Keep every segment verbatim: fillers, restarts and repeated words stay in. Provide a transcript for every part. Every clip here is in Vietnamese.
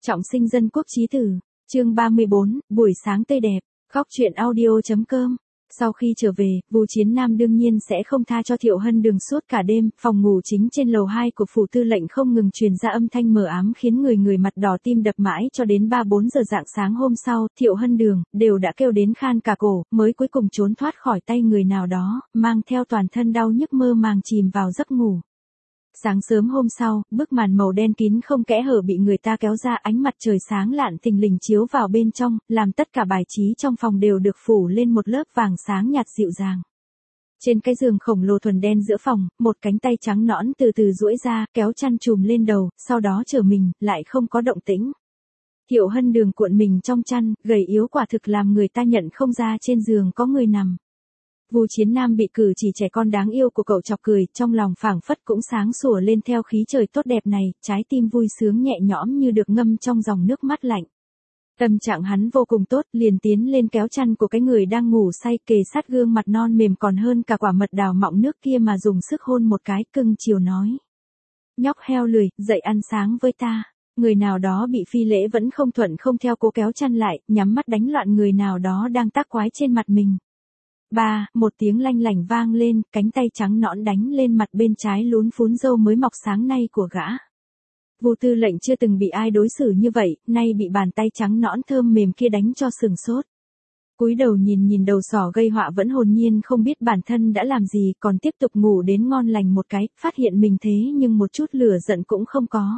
Trọng sinh dân quốc chí tử, chương ba mươi bốn, buổi sáng tươi đẹp, góc truyện audio.com. Sau khi trở về, Vu Chiến Nam đương nhiên sẽ không tha cho Thiệu Hân Đường suốt cả đêm, phòng ngủ chính trên lầu hai của phủ tư lệnh không ngừng truyền ra âm thanh mờ ám khiến người người mặt đỏ tim đập mãi cho đến ba bốn giờ rạng sáng hôm sau, Thiệu Hân Đường đều đã kêu đến khan cả cổ, mới cuối cùng trốn thoát khỏi tay người nào đó, mang theo toàn thân đau nhức mơ màng chìm vào giấc ngủ. Sáng sớm hôm sau, bức màn màu đen kín không kẽ hở bị người ta kéo ra, ánh mặt trời sáng lạn thình lình chiếu vào bên trong, làm tất cả bài trí trong phòng đều được phủ lên một lớp vàng sáng nhạt dịu dàng. Trên cái giường khổng lồ thuần đen giữa phòng, một cánh tay trắng nõn từ từ duỗi ra, kéo chăn trùm lên đầu, sau đó trở mình, lại không có động tĩnh. Thiệu Hân Đường cuộn mình trong chăn, gầy yếu quả thực làm người ta nhận không ra trên giường có người nằm. Vu Chiến Nam bị cử chỉ trẻ con đáng yêu của cậu chọc cười, trong lòng phảng phất cũng sáng sủa lên theo khí trời tốt đẹp này, trái tim vui sướng nhẹ nhõm như được ngâm trong dòng nước mát lạnh. Tâm trạng hắn vô cùng tốt, liền tiến lên kéo chăn của cái người đang ngủ say, kề sát gương mặt non mềm còn hơn cả quả mật đào mọng nước kia mà dùng sức hôn một cái, cưng chiều nói: "Nhóc heo lười, dậy ăn sáng với ta." Người nào đó bị phi lễ vẫn không thuận không theo cố kéo chăn lại, nhắm mắt đánh loạn người nào đó đang tác quái trên mặt mình. Ba, một tiếng lanh lảnh vang lên, cánh tay trắng nõn đánh lên mặt bên trái lún phún râu mới mọc sáng nay của gã. Vu tư lệnh chưa từng bị ai đối xử như vậy, nay bị bàn tay trắng nõn thơm mềm kia đánh cho sừng sốt. Cúi đầu nhìn nhìn đầu sỏ gây họa vẫn hồn nhiên không biết bản thân đã làm gì, còn tiếp tục ngủ đến ngon lành một cái, phát hiện mình thế nhưng một chút lửa giận cũng không có.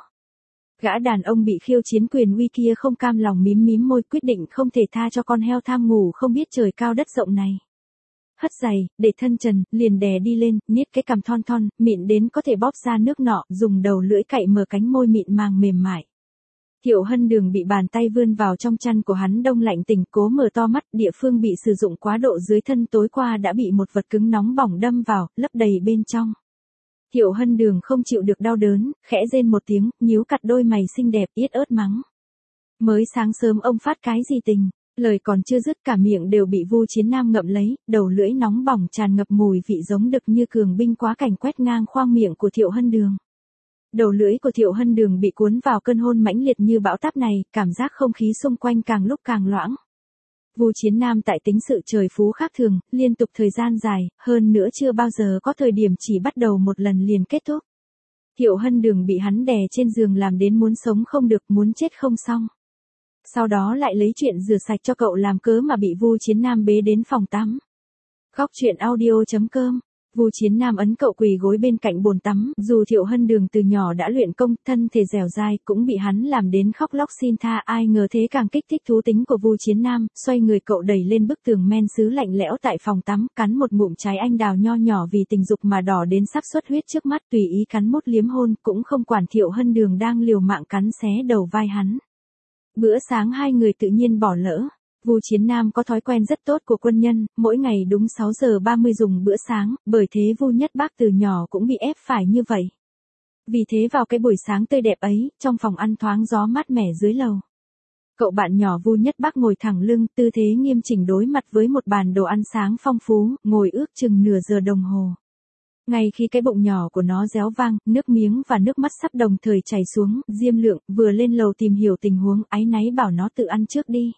Gã đàn ông bị khiêu chiến quyền uy kia không cam lòng mím mím môi, quyết định không thể tha cho con heo tham ngủ không biết trời cao đất rộng này. Hất giày, để thân trần, liền đè đi lên, niết cái cằm thon thon, mịn đến có thể bóp ra nước nọ, dùng đầu lưỡi cạy mở cánh môi mịn màng mềm mại. Thiệu Hân Đường bị bàn tay vươn vào trong chăn của hắn đông lạnh tỉnh, cố mở to mắt, địa phương bị sử dụng quá độ dưới thân tối qua đã bị một vật cứng nóng bỏng đâm vào, lấp đầy bên trong. Thiệu Hân Đường không chịu được đau đớn, khẽ rên một tiếng, nhíu cặt đôi mày xinh đẹp, yết ớt mắng: "Mới sáng sớm ông phát cái gì tình?" Lời còn chưa dứt cả miệng đều bị Vu Chiến Nam ngậm lấy, đầu lưỡi nóng bỏng tràn ngập mùi vị giống đực như cường binh quá cảnh quét ngang khoang miệng của Thiệu Hân Đường. Đầu lưỡi của Thiệu Hân Đường bị cuốn vào cơn hôn mãnh liệt như bão táp này, cảm giác không khí xung quanh càng lúc càng loãng. Vu Chiến Nam tại tính sự trời phú khác thường, liên tục thời gian dài, hơn nữa chưa bao giờ có thời điểm chỉ bắt đầu một lần liền kết thúc. Thiệu Hân Đường bị hắn đè trên giường làm đến muốn sống không được, muốn chết không xong. Sau đó lại lấy chuyện rửa sạch cho cậu làm cớ mà bị Vu Chiến Nam bế đến phòng tắm. Góc truyện audio.com. Vu Chiến Nam ấn cậu quỳ gối bên cạnh bồn tắm, dù Thiệu Hân Đường từ nhỏ đã luyện công, thân thể dẻo dai, cũng bị hắn làm đến khóc lóc xin tha, ai ngờ thế càng kích thích thú tính của Vu Chiến Nam, xoay người cậu đẩy lên bức tường men sứ lạnh lẽo tại phòng tắm, cắn một ngụm trái anh đào nho nhỏ vì tình dục mà đỏ đến sắp xuất huyết trước mắt, tùy ý cắn mút liếm hôn, cũng không quản Thiệu Hân Đường đang liều mạng cắn xé đầu vai hắn. Bữa sáng hai người tự nhiên bỏ lỡ. Vu Chiến Nam có thói quen rất tốt của quân nhân, mỗi ngày đúng sáu giờ ba mươi dùng bữa sáng, bởi thế Vu Nhất Bác từ nhỏ cũng bị ép phải như vậy. Vì thế vào cái buổi sáng tươi đẹp ấy, trong phòng ăn thoáng gió mát mẻ dưới lầu. Cậu bạn nhỏ Vu Nhất Bác ngồi thẳng lưng, tư thế nghiêm chỉnh đối mặt với một bàn đồ ăn sáng phong phú, ngồi ước chừng nửa giờ đồng hồ. Ngay khi cái bụng nhỏ của nó réo vang, nước miếng và nước mắt sắp đồng thời chảy xuống, Diêm Lượng vừa lên lầu tìm hiểu tình huống, áy náy bảo nó tự ăn trước đi.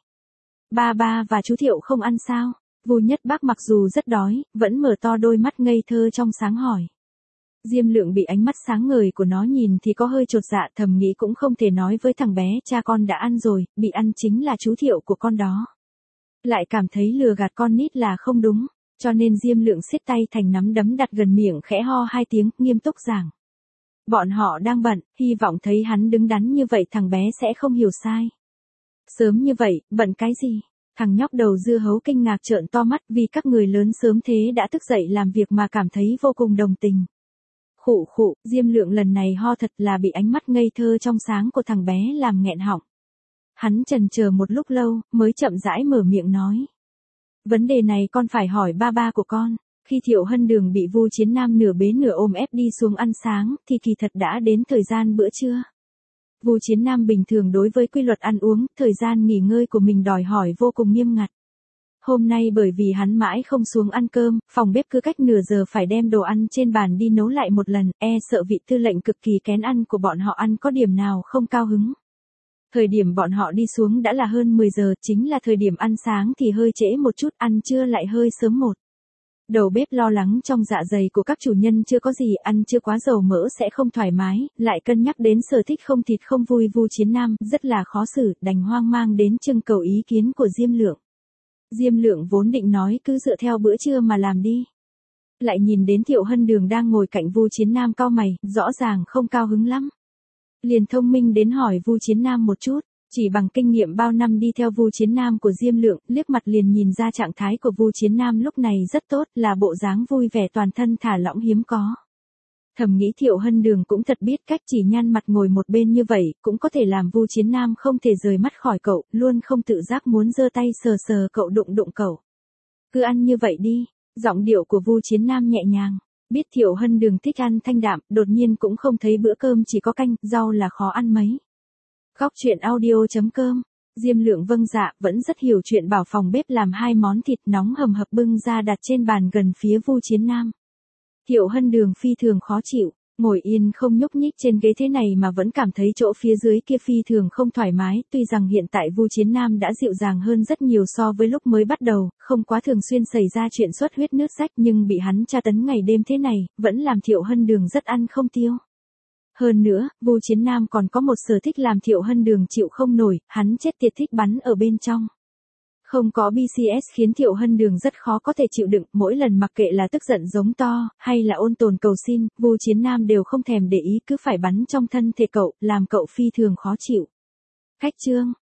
Ba ba và chú Thiệu không ăn sao? Vu Nhất Bác mặc dù rất đói, vẫn mở to đôi mắt ngây thơ trong sáng hỏi. Diêm Lượng bị ánh mắt sáng ngời của nó nhìn thì có hơi chột dạ, thầm nghĩ cũng không thể nói với thằng bé cha con đã ăn rồi, bị ăn chính là chú Thiệu của con đó. Lại cảm thấy lừa gạt con nít là không đúng. Cho nên Diêm Lượng siết tay thành nắm đấm đặt gần miệng khẽ ho hai tiếng, nghiêm túc giảng. Bọn họ đang bận, hy vọng thấy hắn đứng đắn như vậy thằng bé sẽ không hiểu sai. Sớm như vậy, bận cái gì? Thằng nhóc đầu dưa hấu kinh ngạc trợn to mắt vì các người lớn sớm thế đã thức dậy làm việc mà cảm thấy vô cùng đồng tình. Khụ khụ, Diêm Lượng lần này ho thật là bị ánh mắt ngây thơ trong sáng của thằng bé làm nghẹn họng. Hắn chần chờ một lúc lâu, mới chậm rãi mở miệng nói. Vấn đề này con phải hỏi ba ba của con. Khi Thiệu Hân Đường bị Vu Chiến Nam nửa bế nửa ôm ép đi xuống ăn sáng, thì kỳ thật đã đến thời gian bữa trưa. Vu Chiến Nam bình thường đối với quy luật ăn uống, thời gian nghỉ ngơi của mình đòi hỏi vô cùng nghiêm ngặt. Hôm nay bởi vì hắn mãi không xuống ăn cơm, phòng bếp cứ cách nửa giờ phải đem đồ ăn trên bàn đi nấu lại một lần, e sợ vị tư lệnh cực kỳ kén ăn của bọn họ ăn có điểm nào không cao hứng. Thời điểm bọn họ đi xuống đã là hơn mười giờ, chính là thời điểm ăn sáng thì hơi trễ một chút, ăn trưa lại hơi sớm một. Đầu bếp lo lắng trong dạ dày của các chủ nhân chưa có gì, ăn chưa quá dầu mỡ sẽ không thoải mái, lại cân nhắc đến sở thích không thịt không vui Vu Chiến Nam, rất là khó xử, đành hoang mang đến trưng cầu ý kiến của Diêm Lượng. Diêm Lượng vốn định nói cứ dựa theo bữa trưa mà làm đi. Lại nhìn đến Thiệu Hân Đường đang ngồi cạnh Vu Chiến Nam cau mày, rõ ràng không cao hứng lắm. Liền thông minh đến hỏi Vu Chiến Nam một chút, chỉ bằng kinh nghiệm bao năm đi theo Vu Chiến Nam của Diêm Lượng, liếc mặt liền nhìn ra trạng thái của Vu Chiến Nam lúc này rất tốt, là bộ dáng vui vẻ toàn thân thả lỏng hiếm có. Thầm nghĩ Thiệu Hân Đường cũng thật biết cách, chỉ nhăn mặt ngồi một bên như vậy, cũng có thể làm Vu Chiến Nam không thể rời mắt khỏi cậu, luôn không tự giác muốn giơ tay sờ sờ cậu, đụng đụng cậu. Cứ ăn như vậy đi, giọng điệu của Vu Chiến Nam nhẹ nhàng. Biết Thiệu Hân Đường thích ăn thanh đạm, đột nhiên cũng không thấy bữa cơm chỉ có canh, rau là khó ăn mấy. Góc truyện audio chấm com. Diêm Lượng vâng dạ, vẫn rất hiểu chuyện, bảo phòng bếp làm hai món thịt nóng hầm hập bưng ra đặt trên bàn gần phía Vu Chiến Nam. Thiệu Hân Đường phi thường khó chịu, ngồi yên không nhúc nhích trên ghế thế này mà vẫn cảm thấy chỗ phía dưới kia phi thường không thoải mái, tuy rằng hiện tại Vu Chiến Nam đã dịu dàng hơn rất nhiều so với lúc mới bắt đầu, không quá thường xuyên xảy ra chuyện xuất huyết nước rách, nhưng bị hắn tra tấn ngày đêm thế này, vẫn làm Thiệu Hân Đường rất ăn không tiêu. Hơn nữa, Vu Chiến Nam còn có một sở thích làm Thiệu Hân Đường chịu không nổi, hắn chết tiệt thích bắn ở bên trong. Không có bê xê ét khiến Thiệu Hân Đường rất khó có thể chịu đựng, mỗi lần mặc kệ là tức giận giống to, hay là ôn tồn cầu xin, Vu Chiến Nam đều không thèm để ý, cứ phải bắn trong thân thể cậu, làm cậu phi thường khó chịu. Khách trương,